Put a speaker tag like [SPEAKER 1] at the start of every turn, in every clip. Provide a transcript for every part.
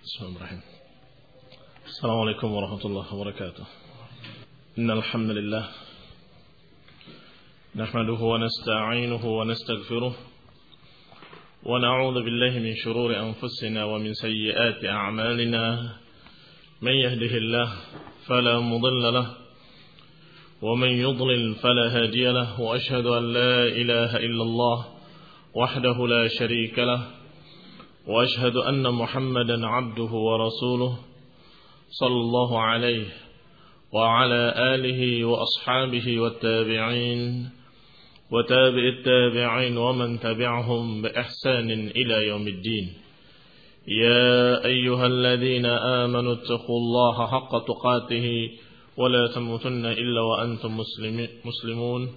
[SPEAKER 1] Bismillahirrahmanirrahim. Assalamualaikum warahmatullahi wabarakatuh. Innal hamdalillah nahmaduhu wa nasta'inuhu wa nastaghfiruh wa na'udzu billahi min shururi anfusina wa min sayyiati a'malina. Man yahdihillahu fala mudilla lahu wa man yudlil fala hadiya lahu wa ashhadu an la ilaha illallah wahdahu la sharika lahu وأشهد أن محمدا عبده ورسوله صلى الله عليه وعلى آله وأصحابه والتابعين وتابع التابعين ومن تبعهم بإحسان إلى يوم الدين. يا أيها الذين آمنوا اتقوا الله حق تقاته ولا تموتن إلا وأنتم مسلمون.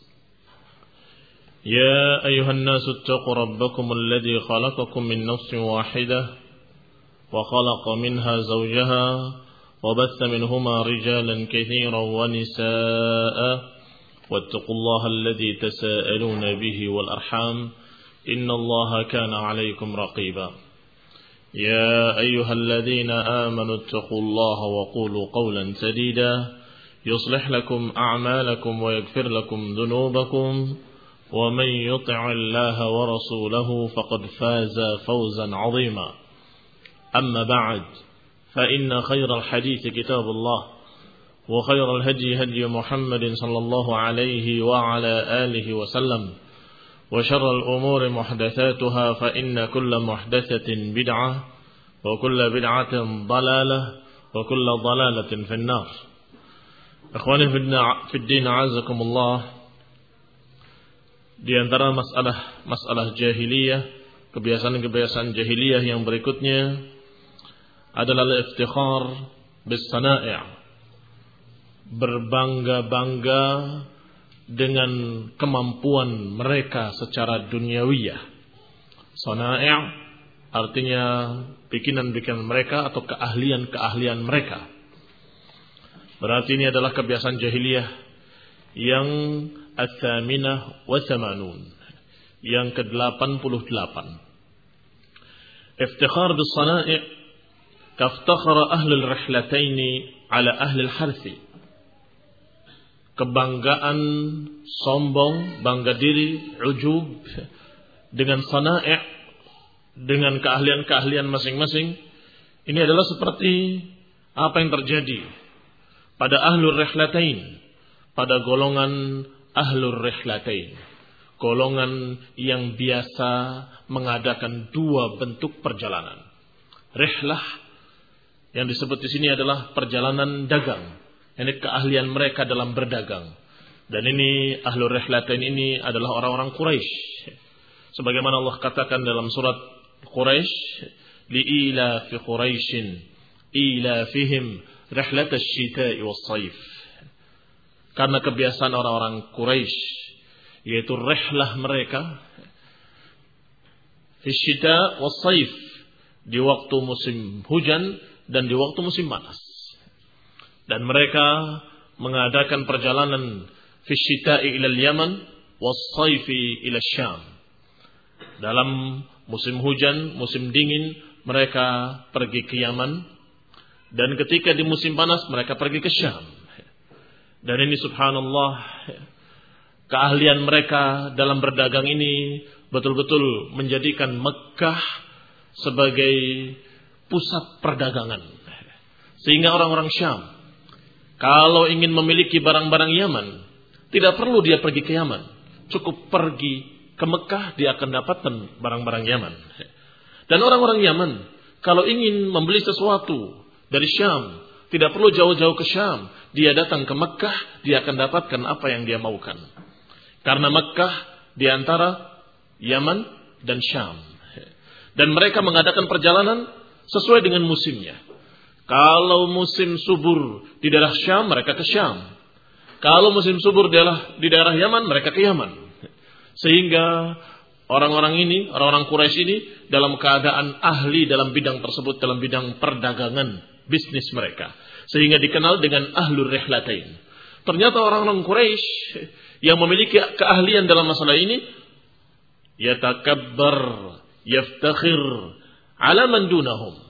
[SPEAKER 1] يا أيها الناس اتقوا ربكم الذي خلقكم من نفس واحدة وخلق منها زوجها وبث منهما رجالا كثيرا ونساء واتقوا الله الذي تساءلون به والأرحام إن الله كان عليكم رقيبا. يا أيها الذين آمنوا اتقوا الله وقولوا قولا سديدا يصلح لكم أعمالكم ويغفر لكم ذنوبكم ومن يطع الله ورسوله فقد فاز فوزا عظيما. أما بعد فإن خير الحديث كتاب الله وخير الهدي هدي محمد صلى الله عليه وعلى آله وسلم وشر الأمور محدثاتها فإن كل محدثة بدعة وكل بدعة ضلالة وكل ضلالة في النار. Ikhwani fi الدين عزكم الله. Di antara masalah jahiliyah, kebiasaan-kebiasaan jahiliyah yang berikutnya adalah al-iftikhar bis-sana'i', berbangga-bangga dengan kemampuan mereka secara duniawiyah. Sana'i' artinya bikinan-bikinan mereka atau keahlian-keahlian mereka. Berarti ini adalah kebiasaan jahiliyah yang Ats-Tsaminah wa Tsamanun, yang ke-88. Iftikhar bis-sana'i' kaftakhara ahlul rihlataini ala ahlil harthi. Kebanggaan, sombong, bangga diri, ujub dengan sana'i', dengan keahlian-keahlian masing-masing. Ini adalah seperti apa yang terjadi pada ahlul rihlatain, pada golongan ahlur rihlatain, golongan yang biasa mengadakan dua bentuk perjalanan. Rihlah yang disebut di sini adalah perjalanan dagang, ini keahlian mereka dalam berdagang. Dan ini ahlur rihlatain ini adalah orang-orang Quraisy. Sebagaimana Allah katakan dalam surat Quraisy, liila fi Quraisyin ila fihim rihlatasy syita'i was-shaif. Karena kebiasaan orang-orang Quraisy, yaitu rihlah mereka fi syita' was-shaif, di waktu musim hujan dan di waktu musim panas. Dan mereka mengadakan perjalanan fi syita'i ila al-Yaman was-shaifi ila Syam. Dalam musim hujan, musim dingin mereka pergi ke Yaman, dan ketika di musim panas mereka pergi ke Syam. Dan ini subhanallah, keahlian mereka dalam berdagang ini betul-betul menjadikan Mekkah sebagai pusat perdagangan. Sehingga orang-orang Syam, kalau ingin memiliki barang-barang Yaman, tidak perlu dia pergi ke Yaman, cukup pergi ke Mekkah, dia akan dapatkan barang-barang Yaman. Dan orang-orang Yaman, kalau ingin membeli sesuatu dari Syam, tidak perlu jauh-jauh ke Syam, dia datang ke Mekkah, dia akan dapatkan apa yang dia maukan. Karena Mekkah di antara Yaman dan Syam. Dan mereka mengadakan perjalanan sesuai dengan musimnya. Kalau musim subur di daerah Syam, mereka ke Syam. Kalau musim subur di daerah Yaman, mereka ke Yaman. Sehingga orang-orang ini, orang-orang Quraisy ini dalam keadaan ahli dalam bidang tersebut, dalam bidang perdagangan, bisnis mereka. Sehingga dikenal dengan ahlur rihlatain. Ternyata orang-orang Quraisy yang memiliki keahlian dalam masalah ini, yatakabbar, yaftakhir ala man dunahum.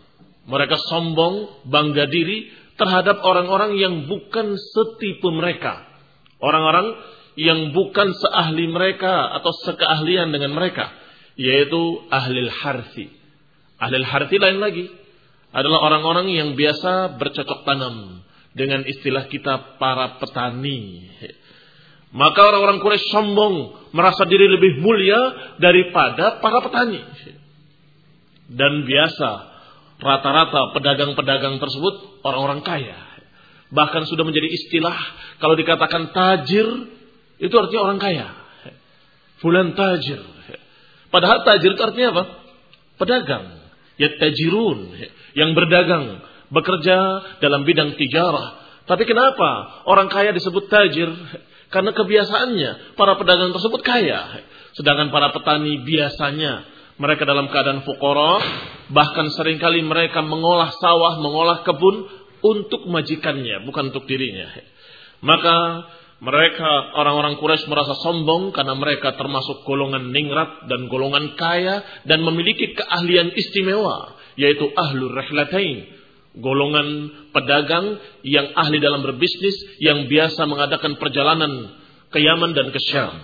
[SPEAKER 1] Mereka sombong, bangga diri terhadap orang-orang yang bukan setipe mereka. Orang-orang yang bukan seahli mereka atau sekeahlian dengan mereka. Yaitu ahlil harthi. Ahlil harthi lain lagi. Adalah orang-orang yang biasa bercocok tanam. Dengan istilah kita para petani. Maka orang-orang Quraisy sombong. Merasa diri lebih mulia daripada para petani. Dan biasa rata-rata pedagang-pedagang tersebut orang-orang kaya. Bahkan sudah menjadi istilah. Kalau dikatakan tajir. Itu artinya orang kaya. Fulan tajir. Padahal tajir itu artinya apa? Pedagang. Yattajirun. Yang berdagang. Bekerja dalam bidang tijarah. Tapi kenapa orang kaya disebut tajir? Karena kebiasaannya para pedagang tersebut kaya. Sedangkan para petani biasanya mereka dalam keadaan fuqara. Bahkan seringkali mereka mengolah sawah, mengolah kebun untuk majikannya, bukan untuk dirinya. Maka mereka orang-orang Quraisy merasa sombong karena mereka termasuk golongan ningrat dan golongan kaya dan memiliki keahlian istimewa, yaitu ahlur rihlatain. Golongan pedagang yang ahli dalam berbisnis, yang biasa mengadakan perjalanan ke Yaman dan ke Syam.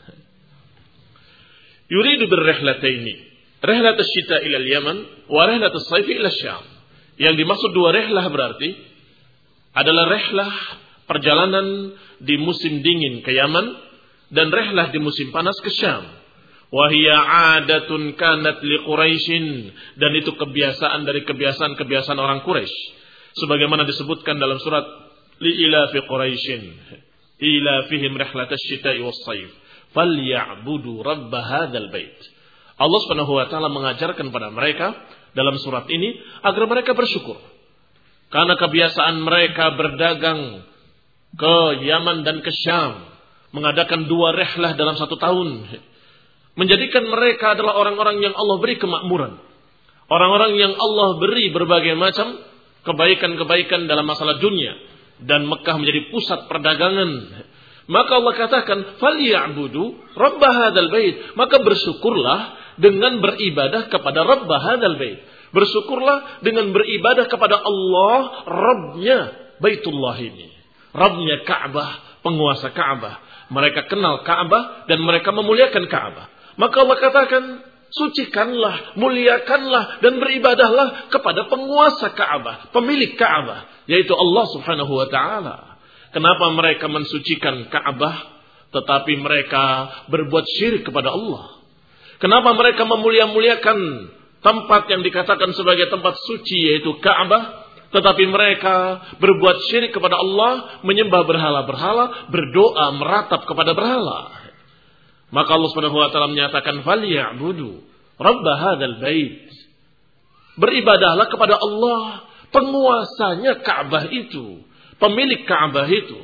[SPEAKER 1] Yuridu birrihlataini, rihlat asy-syita ila al-Yaman wa rihlat as-sayf ila Syam. Yang dimaksud dua rihlah berarti adalah rihlah perjalanan di musim dingin ke Yaman dan rihlah di musim panas ke Syam. Wahia adatun kanat li Quraisyin, dan itu kebiasaan dari kebiasaan orang Quraisy. Sebagaimana disebutkan dalam surat li ilafi Quraisyin, ilafihim rihlatasy syita'i was-sayf, falyabudu rabb hadzal bait. Allah Subhanahu wa taala mengajarkan pada mereka dalam surat ini agar mereka bersyukur. Karena kebiasaan mereka berdagang ke Yaman dan ke Syam, mengadakan dua rihlah dalam satu tahun, menjadikan mereka adalah orang-orang yang Allah beri kemakmuran. Orang-orang yang Allah beri berbagai macam kebaikan-kebaikan dalam masalah dunia. Dan Mekah menjadi pusat perdagangan. Maka Allah katakan, فَلْيَعْبُدُوا رَبَّ هَذَا الْبَيْتِ. Maka bersyukurlah dengan beribadah kepada Rabb hadzal bait. Bersyukurlah dengan beribadah kepada Allah, Rabbnya Baitullah ini. Rabbnya Ka'bah, penguasa Ka'bah. Mereka kenal Ka'bah dan mereka memuliakan Ka'bah. Maka Allah katakan, sucikanlah, muliakanlah dan beribadahlah kepada penguasa Ka'bah, pemilik Ka'bah, yaitu Allah Subhanahu wa taala. Kenapa mereka mensucikan Ka'bah tetapi mereka berbuat syirik kepada Allah? Kenapa mereka memuliakan tempat yang dikatakan sebagai tempat suci yaitu Ka'bah, tetapi mereka berbuat syirik kepada Allah, menyembah berhala-berhala, berdoa meratap kepada berhala? Maka Allah Subhanahu wa taala menyatakan, "Falyabudu rabb hadzal bait." Beribadahlah kepada Allah, penguasanya Ka'bah itu, pemilik Ka'bah itu.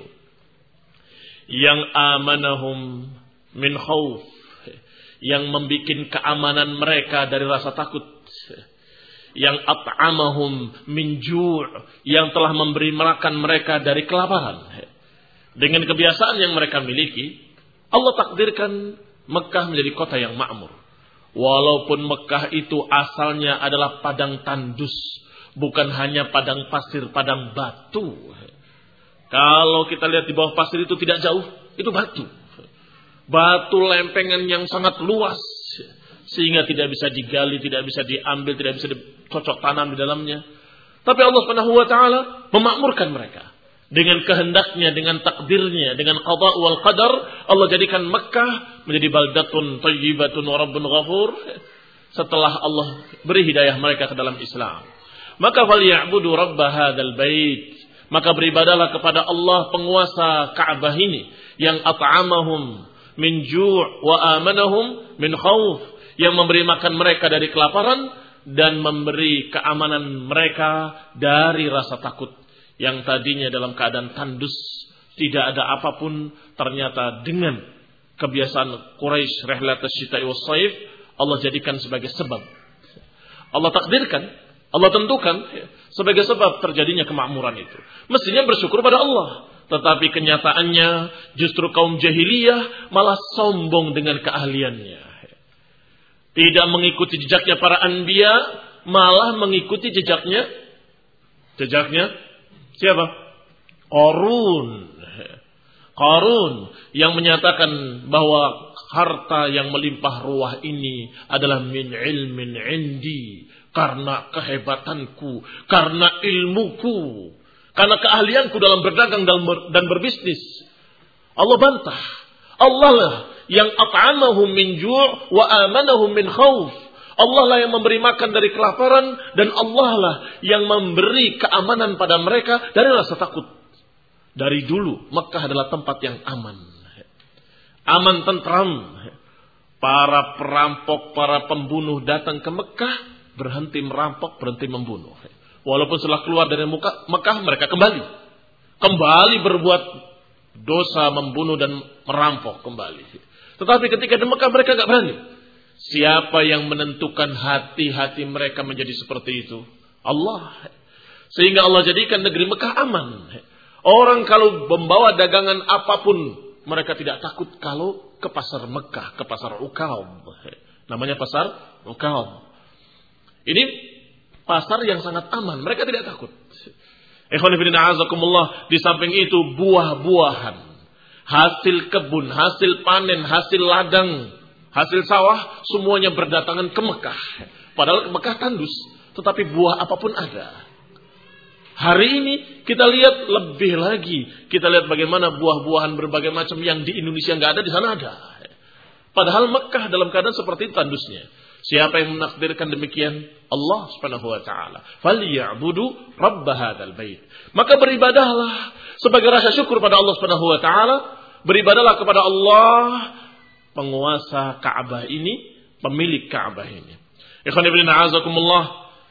[SPEAKER 1] Yang amanahum min khauf, yang membikin keamanan mereka dari rasa takut. Yang at'amahum min ju', yang telah memberi makan mereka dari kelaparan. Dengan kebiasaan yang mereka miliki, Allah takdirkan Mekah menjadi kota yang makmur. Walaupun Mekah itu asalnya adalah padang tandus, bukan hanya padang pasir, padang batu. Kalau kita lihat di bawah pasir itu tidak jauh, itu batu. Batu lempengan yang sangat luas, sehingga tidak bisa digali, tidak bisa diambil, tidak bisa dicocok tanam di dalamnya. Tapi Allah Subhanahu wa taala memakmurkan mereka. Dengan kehendaknya, dengan takdirnya, dengan qada wal qadar, Allah jadikan Mekah menjadi baldatun thayyibatun wa rabbun ghafur. Setelah Allah beri hidayah mereka ke dalam Islam. Maka falyabudu rabb hadzal bait. Maka beribadahlah kepada Allah penguasa Ka'bah ini yang at'amahum min ju' wa amanahum min khauf, yang memberi makan mereka dari kelaparan dan memberi keamanan mereka dari rasa takut. Yang tadinya dalam keadaan tandus, tidak ada apapun, ternyata dengan kebiasaan Quraisy rihlat asy-syita'i was-sayf, Allah jadikan sebagai sebab. Allah takdirkan, Allah tentukan sebagai sebab terjadinya kemakmuran itu. Mestinya bersyukur pada Allah. Tetapi kenyataannya justru kaum jahiliyah malah sombong dengan keahliannya. Tidak mengikuti jejaknya para anbiya, malah mengikuti jejaknya. Jejaknya siapa? Qarun yang menyatakan bahwa harta yang melimpah ruah ini adalah min ilmin indi, karena kehebatanku, karena ilmuku, karena keahlianku dalam berdagang dan berbisnis. Allah bantah. Allah lah yang at'amahum min ju' wa amanahum min khauf. Allah lah yang memberi makan dari kelaparan, dan Allah lah yang memberi keamanan pada mereka dari rasa takut. Dari dulu Mekah adalah tempat yang aman. Aman, tentram. Para perampok, para pembunuh datang ke Mekah, berhenti merampok, berhenti membunuh. Walaupun setelah keluar dari Mekah, mereka kembali berbuat dosa, membunuh dan merampok kembali. Tetapi ketika di Mekah mereka gak berani. Siapa yang menentukan hati-hati mereka menjadi seperti itu? Allah. Sehingga Allah jadikan negeri Mekah aman. Orang kalau membawa dagangan apapun, mereka tidak takut kalau ke pasar Mekah, ke pasar Uqab. Namanya pasar Uqab. Ini pasar yang sangat aman, mereka tidak takut. Ikhwan fillah a'azakumullah, di samping itu buah-buahan, hasil kebun, hasil panen, hasil ladang, hasil sawah, semuanya berdatangan ke Mekah. Padahal Mekah tandus, tetapi buah apapun ada. Hari ini kita lihat lebih lagi. Kita lihat bagaimana buah-buahan berbagai macam yang di Indonesia nggak ada, di sana ada. Padahal Mekah dalam keadaan seperti itu tandusnya. Siapa yang menakdirkan demikian? Allah Subhanahu wa taala. Falyabudu rabb hadzal bait. Maka beribadahlah sebagai rasa syukur pada Allah Subhanahu wa taala. Beribadahlah kepada Allah, penguasa Ka'bah ini, pemilik Ka'bah ini. Ikhwan fillah a'azakumullah.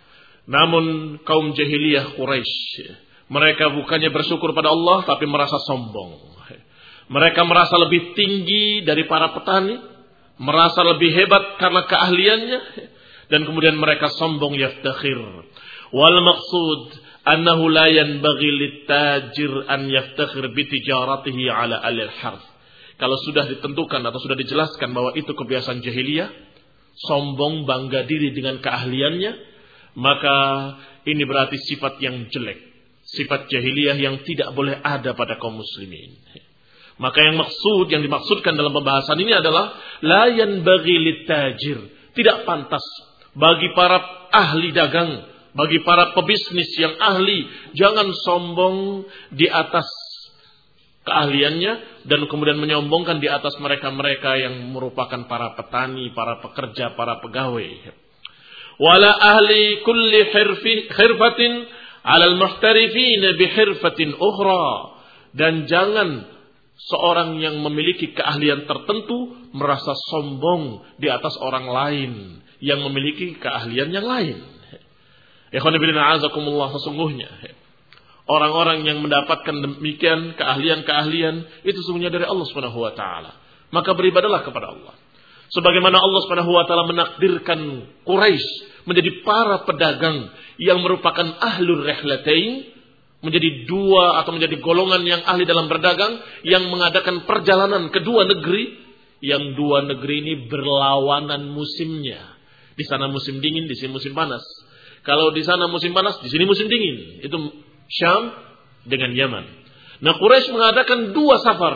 [SPEAKER 1] Namun kaum jahiliyah Quraisy, mereka bukannya bersyukur pada Allah, tapi merasa sombong. Mereka merasa lebih tinggi dari para petani, merasa lebih hebat karena keahliannya, dan kemudian mereka sombong, yaftakhir. Wal maqsud annahu la yanbaghi lit-tajir an yaftakhir bi tijaratihi ala al-harth. Kalau sudah ditentukan atau sudah dijelaskan bahwa itu kebiasaan jahiliyah, sombong, bangga diri dengan keahliannya, maka ini berarti sifat yang jelek, sifat jahiliyah yang tidak boleh ada pada kaum muslimin. Maka yang dimaksudkan dalam pembahasan ini adalah la yanbaghi lit-tajir, tidak pantas bagi para ahli dagang, bagi para pebisnis yang ahli, jangan sombong di atas keahliannya dan kemudian menyombongkan di atas mereka-mereka yang merupakan para petani, para pekerja, para pegawai. Wala ahli kulli khirfatin 'ala al-muhtarifin bi khirfatin ukhra, dan jangan seorang yang memiliki keahlian tertentu merasa sombong di atas orang lain yang memiliki keahlian yang lain. Ikhwan fillah a'azakumullah, sesungguhnya orang-orang yang mendapatkan demikian keahlian-keahlian itu sesungguhnya dari Allah Subhanahu wa taala. Maka beribadahlah kepada Allah. Sebagaimana Allah Subhanahu wa taala menakdirkan Quraisy menjadi para pedagang yang merupakan ahlul rihlatain, menjadi dua atau menjadi golongan yang ahli dalam berdagang, yang mengadakan perjalanan ke dua negeri, yang dua negeri ini berlawanan musimnya. Di sana musim dingin, di sini musim panas. Kalau di sana musim panas, di sini musim dingin. Itu Syam dengan Yaman. Nah, Quraisy mengadakan dua safar.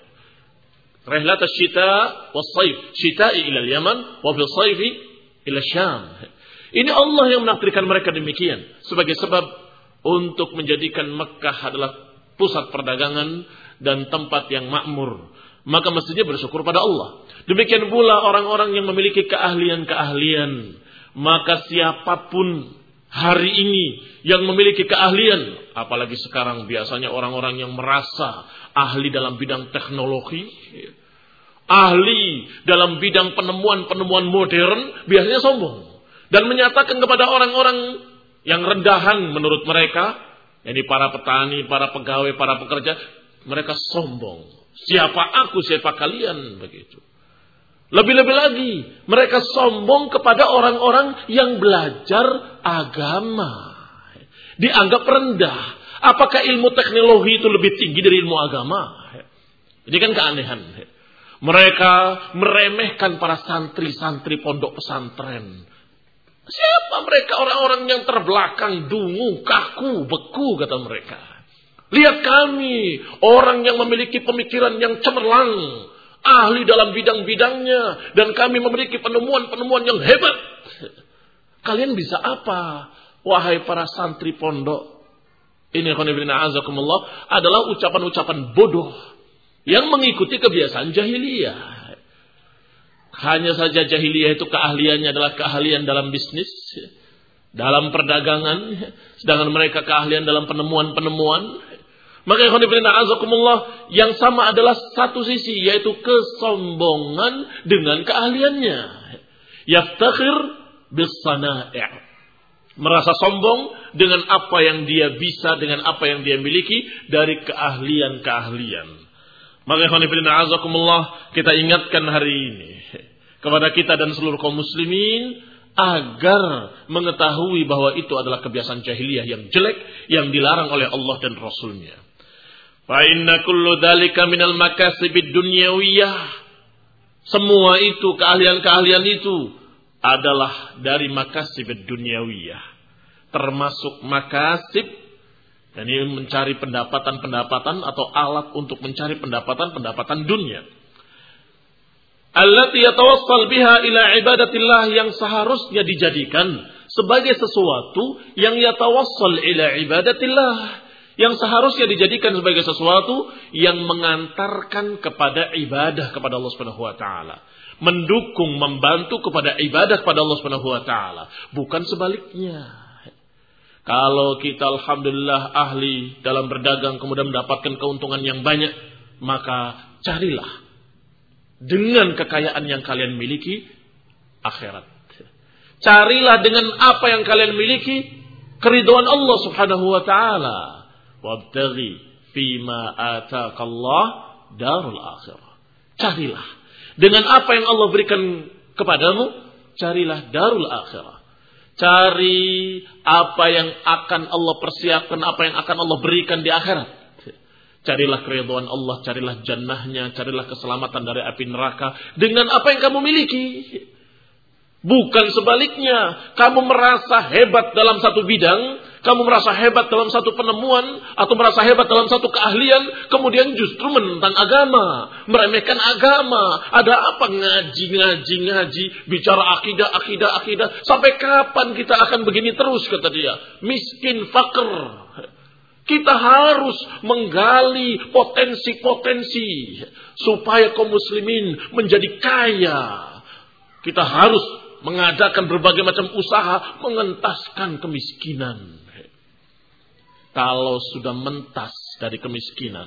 [SPEAKER 1] Rihlat asy-syita was-sayf, syita'i ila al-Yaman wa fil sayfi ila Syam. Ini Allah yang menakdirkan mereka demikian sebagai sebab untuk menjadikan Mekah adalah pusat perdagangan dan tempat yang makmur. Maka mestinya bersyukur pada Allah. Demikian pula orang-orang yang memiliki keahlian-keahlian. Maka siapapun hari ini yang memiliki keahlian, apalagi sekarang biasanya orang-orang yang merasa ahli dalam bidang teknologi, ahli dalam bidang penemuan-penemuan modern, biasanya sombong. Dan menyatakan kepada orang-orang yang rendahan menurut mereka, ini para petani, para pegawai, para pekerja, mereka sombong. Siapa aku, siapa kalian, begitu. Lebih-lebih lagi, mereka sombong kepada orang-orang yang belajar agama. Dianggap rendah. Apakah ilmu teknologi itu lebih tinggi dari ilmu agama? Ini kan keanehan. Mereka meremehkan para santri-santri pondok pesantren. Siapa mereka? Orang-orang yang terbelakang, dungu, kaku, beku, kata mereka. Lihat kami, orang yang memiliki pemikiran yang cemerlang, ahli dalam bidang-bidangnya, dan kami memiliki penemuan-penemuan yang hebat. Kalian bisa apa? Wahai para santri pondok. Ini a'azakumullah adalah ucapan-ucapan bodoh yang mengikuti kebiasaan jahiliyah. Hanya saja jahiliyah itu keahliannya adalah keahlian dalam bisnis, dalam perdagangan, sedangkan mereka keahlian dalam penemuan-penemuan. Maka a'azakumullah yang sama adalah satu sisi, yaitu kesombongan dengan keahliannya. Yaftakhir bis-sana'i'. Merasa sombong dengan apa yang dia bisa, dengan apa yang dia miliki dari keahlian-keahlian. Maka a'azakumullah kita ingatkan hari ini kepada kita dan seluruh kaum muslimin agar mengetahui bahwa itu adalah kebiasaan jahiliyah yang jelek yang dilarang oleh Allah dan Rasulnya. Fa inna kullu dzalika minal makasibid dunyawiyah. Semua itu, keahlian-keahlian itu adalah dari makasibid dunyawiyah. Termasuk makasib, dan ini mencari pendapatan-pendapatan atau alat untuk mencari pendapatan-pendapatan dunia. Allati yatawassal biha ila ibadatillah, yang seharusnya dijadikan sebagai sesuatu yang yatawassal ila ibadatillah, yang seharusnya dijadikan sebagai sesuatu yang mengantarkan kepada ibadah kepada Allah Subhanahu wa taala. Mendukung, membantu kepada ibadah kepada Allah Subhanahu wa taala, bukan sebaliknya. Kalau kita alhamdulillah ahli dalam berdagang kemudian mendapatkan keuntungan yang banyak, maka carilah dengan kekayaan yang kalian miliki akhirat. Carilah dengan apa yang kalian miliki keridhaan Allah Subhanahu wa taala. Wabtaghi fima ataqallah darul akhirah. Carilah dengan apa yang Allah berikan kepadamu, carilah darul akhirah. Cari apa yang akan Allah persiapkan, apa yang akan Allah berikan di akhirat. Carilah keridhaan Allah, carilah jannahnya, carilah keselamatan dari api neraka dengan apa yang kamu miliki. Bukan sebaliknya, kamu merasa hebat dalam satu bidang, kamu merasa hebat dalam satu penemuan, atau merasa hebat dalam satu keahlian, kemudian justru menentang agama, meremehkan agama. Ada apa ngaji, bicara akidah. Sampai kapan kita akan begini terus, kata dia. Miskin, fakir. Kita harus menggali potensi-potensi supaya kaum muslimin menjadi kaya. Kita harus mengadakan berbagai macam usaha mengentaskan kemiskinan. Kalau sudah mentas dari kemiskinan,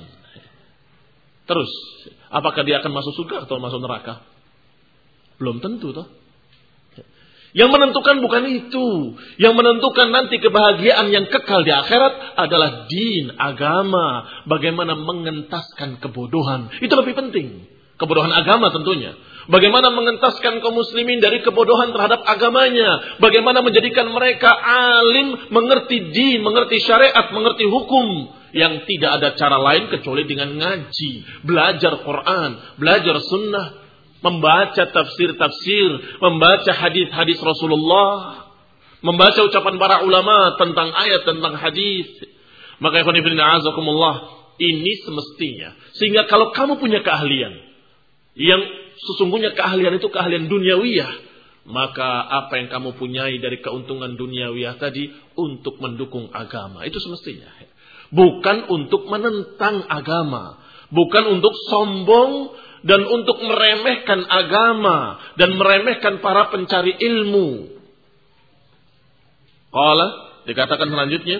[SPEAKER 1] terus apakah dia akan masuk surga atau masuk neraka? Belum tentu toh. Yang menentukan bukan itu. Yang menentukan nanti kebahagiaan yang kekal di akhirat adalah din, agama. Bagaimana mengentaskan kebodohan. Itu lebih penting. Kebodohan agama tentunya. Bagaimana mengentaskan kaum muslimin dari kebodohan terhadap agamanya. Bagaimana menjadikan mereka alim, mengerti din, mengerti syariat, mengerti hukum. Yang tidak ada cara lain kecuali dengan ngaji. Belajar Quran, belajar sunnah. Membaca tafsir-tafsir, membaca hadis-hadis Rasulullah. Membaca ucapan para ulama tentang ayat, tentang hadis. Maka ikhwan fillah azakumullah, ini semestinya. Sehingga kalau kamu punya keahlian, yang sesungguhnya keahlian itu keahlian duniawiyah, maka apa yang kamu punyai dari keuntungan duniawiyah tadi untuk mendukung agama, itu semestinya. Bukan untuk menentang agama, bukan untuk sombong dan untuk meremehkan agama dan meremehkan para pencari ilmu. Qala, dikatakan selanjutnya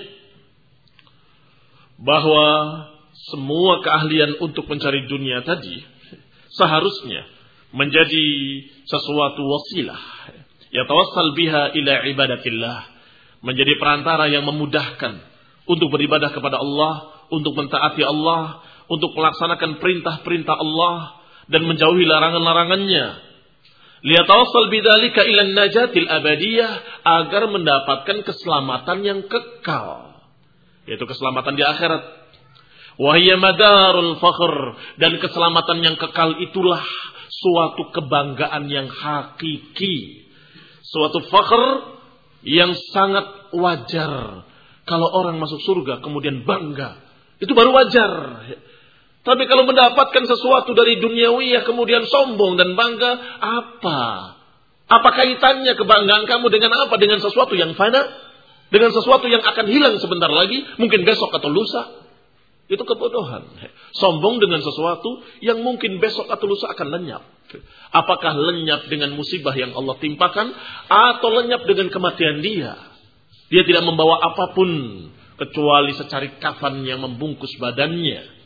[SPEAKER 1] bahwa semua keahlian untuk mencari dunia tadi seharusnya menjadi sesuatu wasilah, yatawassal biha ila ibadatillah, menjadi perantara yang memudahkan untuk beribadah kepada Allah, untuk mentaati Allah, untuk melaksanakan perintah-perintah Allah dan menjauhi larangan-larangannya. Liyatawassal bidzalika ila najatil abadiyah, agar mendapatkan keselamatan yang kekal, yaitu keselamatan di akhirat. Wa hiya madarul fakhr, dan keselamatan yang kekal itulah suatu kebanggaan yang hakiki. Suatu fakhr, yang sangat wajar. Kalau orang masuk surga kemudian bangga, itu baru wajar. Tapi kalau mendapatkan sesuatu dari duniawiyah kemudian sombong dan bangga, apa? Apa kaitannya kebanggaan kamu dengan apa? Dengan sesuatu yang fana? Dengan sesuatu yang akan hilang sebentar lagi, mungkin besok atau lusa? Itu kebodohan. Sombong dengan sesuatu yang mungkin besok atau lusa akan lenyap. Apakah lenyap dengan musibah yang Allah timpakan, atau lenyap dengan kematian dia? Dia tidak membawa apapun kecuali secarik kafan yang membungkus badannya.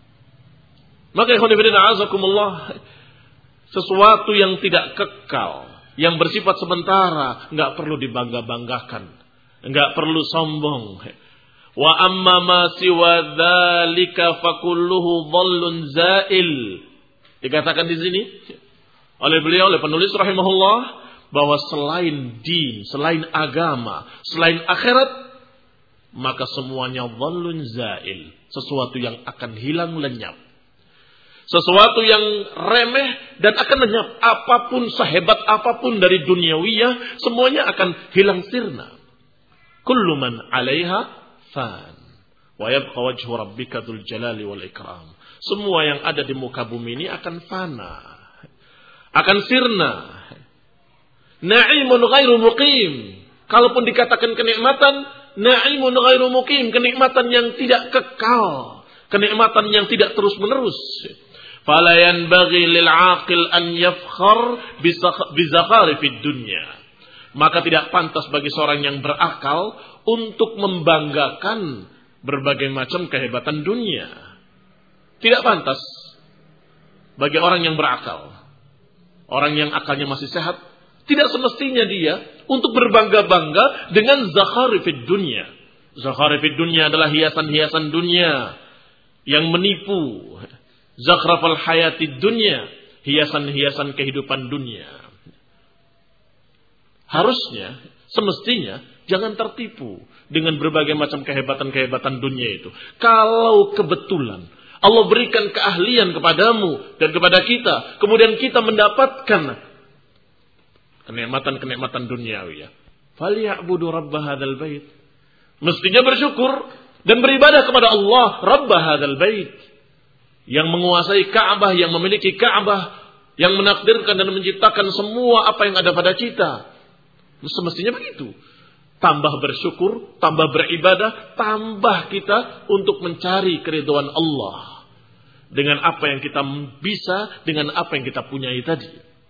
[SPEAKER 1] Maka ikhwanifidina azakumullah, sesuatu yang tidak kekal, yang bersifat sementara, enggak perlu dibangga-banggakan, enggak perlu sombong. Wa amma ma siwa dzalika fakulluhu dhallun zail. Dikatakan di sini oleh beliau, oleh penulis rahimahullah, bahwa selain din, selain agama, selain akhirat, maka semuanya dhallun zail, sesuatu yang akan hilang lenyap. Sesuatu yang remeh dan akan lenyap. Apapun, sehebat apapun dari duniawiyah, semuanya akan hilang sirna. Kullu man 'alaiha fan wa yabqa wajhu rabbika dzul jalali wal ikram. Semua yang ada di muka bumi ini akan fana, akan sirna. Na'imun ghairu muqim. Kalaupun dikatakan kenikmatan, na'imun ghairu muqim, kenikmatan yang tidak kekal, kenikmatan yang tidak terus-menerus. Fala yanbaghi lil 'aqil an yafkhar bi zakharifid dunya. Maka tidak pantas bagi seorang yang berakal untuk membanggakan berbagai macam kehebatan dunia. Tidak pantas bagi orang yang berakal. Orang yang akalnya masih sehat, tidak semestinya dia untuk berbangga-bangga dengan zakharifid dunya. Zakharifid dunya adalah hiasan-hiasan dunia yang menipu. Zakhrafal hayatid dunya, hiasan-hiasan kehidupan dunia. Harusnya, semestinya jangan tertipu dengan berbagai macam kehebatan-kehebatan dunia itu. Kalau kebetulan Allah berikan keahlian kepadamu dan kepada kita, kemudian kita mendapatkan kenikmatan-kenikmatan duniawi, falyabudu rabb hadzal bait. Mestinya bersyukur dan beribadah kepada Allah, rabb hadzal bait, yang menguasai Ka'bah, yang memiliki Ka'bah, yang menakdirkan dan menciptakan semua apa yang ada pada kita. Semestinya begitu. Tambah bersyukur, tambah beribadah, tambah kita untuk mencari keridhaan Allah dengan apa yang kita bisa, dengan apa yang kita punyai tadi.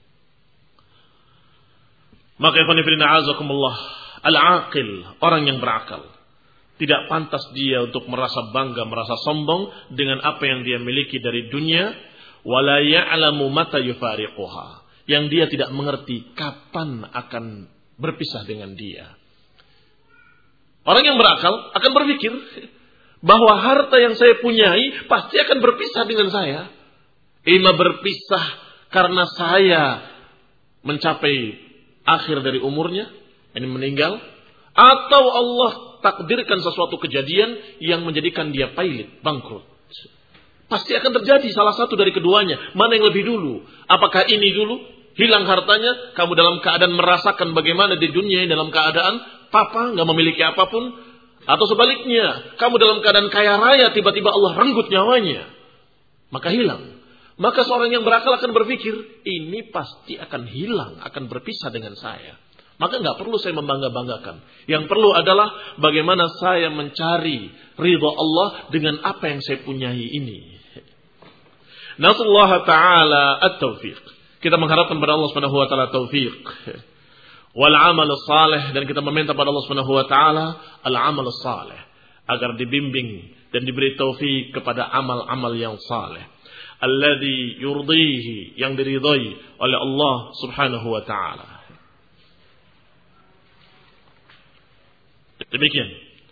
[SPEAKER 1] Maka ikhwan fillah azakumullah, al-aqil, orang yang berakal, tidak pantas dia untuk merasa bangga, merasa sombong dengan apa yang dia miliki dari dunia. Wala ya'lamu mata yufariquha, yang dia tidak mengerti kapan akan berpisah dengan dia. Orang yang berakal akan berpikir bahwa harta yang saya punyai pasti akan berpisah dengan saya. Ima berpisah karena saya mencapai akhir dari umurnya, ini meninggal, atau Allah takdirkan sesuatu kejadian yang menjadikan dia pailit, bangkrut. Pasti akan terjadi salah satu dari keduanya. Mana yang lebih dulu? Apakah ini dulu, hilang hartanya, kamu dalam keadaan merasakan bagaimana di dunia dalam keadaan papa, nggak memiliki apapun, atau sebaliknya, kamu dalam keadaan kaya raya, tiba-tiba Allah renggut nyawanya, maka hilang. Maka seorang yang berakal akan berpikir, ini pasti akan hilang, akan berpisah dengan saya. Maka nggak perlu saya membangga-banggakan. Yang perlu adalah bagaimana saya mencari ridha Allah dengan apa yang saya punyai ini. Nasallahu ta'ala at-taufiq. Kita mengharapkan pada Allah Subhanahu wa taala taufiq wal amal salih, dan kita meminta pada Allah Subhanahu wa taala al amal salih, agar dibimbing dan diberi taufik kepada amal-amal yang saleh, alladzi yurdihi, yang diridhai oleh Allah Subhanahu wa taala. Demikian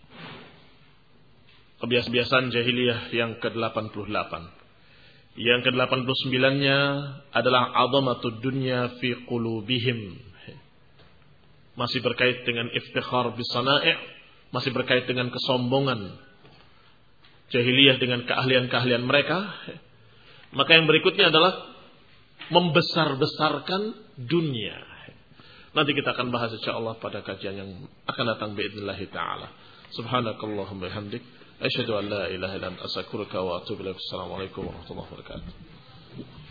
[SPEAKER 1] kebiasaan jahiliyah yang ke-88. Yang ke-89-nya adalah azamatud dunya fi qulubihim. Masih berkait dengan iftikhar bisana'i', masih berkait dengan kesombongan jahiliyah dengan keahlian-keahlian mereka. Maka yang berikutnya adalah membesar-besarkan dunia. Nanti kita akan bahas insyaallah pada kajian yang akan datang biidznillah taala. Subhanakallahumma bihamdik asyhadu an la ilaha illa anta astaghfiruka wa atubu ilaik. Assalamualaikum warahmatullahi wabarakatuh.